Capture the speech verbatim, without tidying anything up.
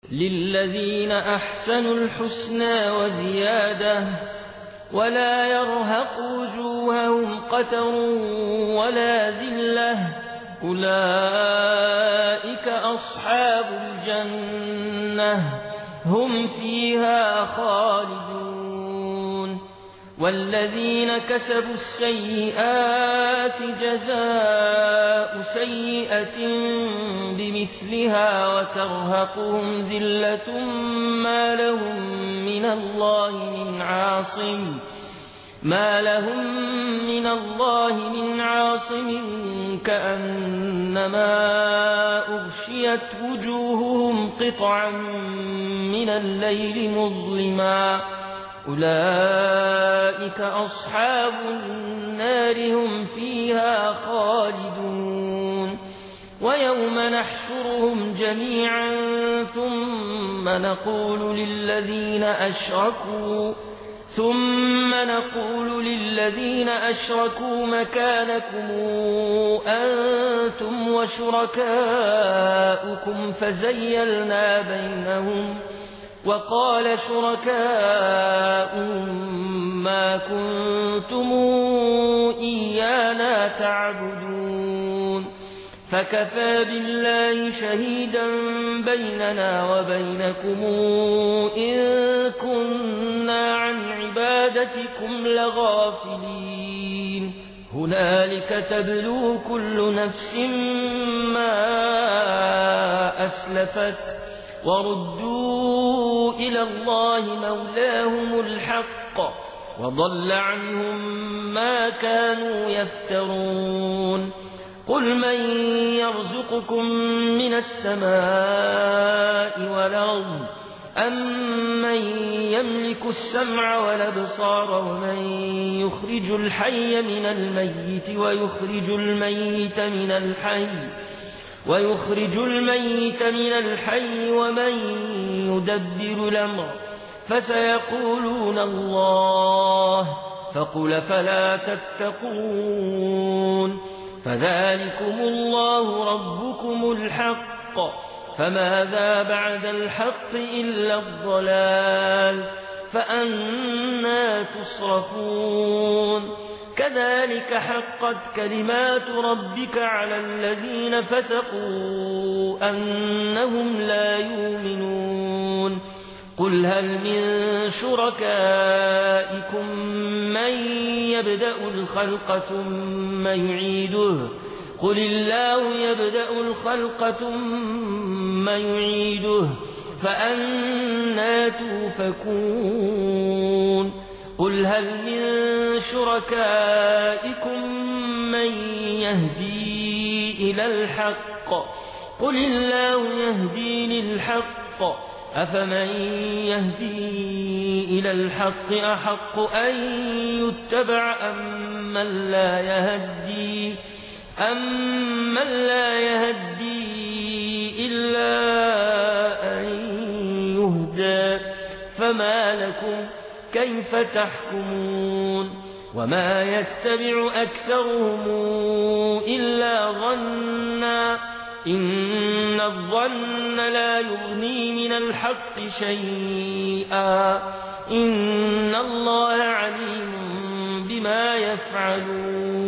للذين أحسنوا الحسنى وزيادة ولا يرهق وجوههم قتر ولا ذلة أولئك أصحاب الجنة هم فيها خالدون والذين كسبوا السيئات جزاء سيئة بمثلها وترهقهم ذلة ما لهم من الله من عاصم ما لهم من الله من عاصم كأنما أغشيت وجوههم قطعا من الليل مظلما أولئك أصحاب النار هم فيها خالدون ويوم نحشرهم جميعا ثم نقول للذين أشركوا ثم نقول للذين أشركوا مكانكم أنتم وشركاؤكم فزيلنا بينهم وقال شركاؤهم ما كنتم إيانا تعبدون فكفى بالله شهيدا بيننا وبينكم إن كنا عن عبادتكم لغافلين هنالك تبلو كل نفس ما أسلفت وردوا إلى الله مولاهم الحق وضل عنهم ما كانوا يفترون قل من يرزقكم من السماء والأرض أم من يملك السمع والأبصار ومن يخرج الحي من الميت ويخرج الميت من الحي ويخرج الميت من الحي ومن يدبر الأمر فسيقولون الله فقل فلا تتقون فذلكم الله ربكم الحق فماذا بعد الحق إلا الضلال فأنى تصرفون كذلك حقت كلمات ربك على الذين فسقوا أنهم لا يؤمنون قل هل من شركائكم من يبدأ الخلق ثم يعيده قل الله يبدأ الخلق ثم يعيده فأنى توفكون قل هل من شركائكم من يهدي إلى الحق قل الله يهدي للحق أفمن يهدي إلى الحق أحق أن يتبع أم من لا يهدي أم من لا يهدي إلا أن يهدى فما لكم كيف تحكمون وما يتبع أكثرهم إلا ظنا إن الظن لا يغني من الحق شيئا إن الله عليم بما يفعلون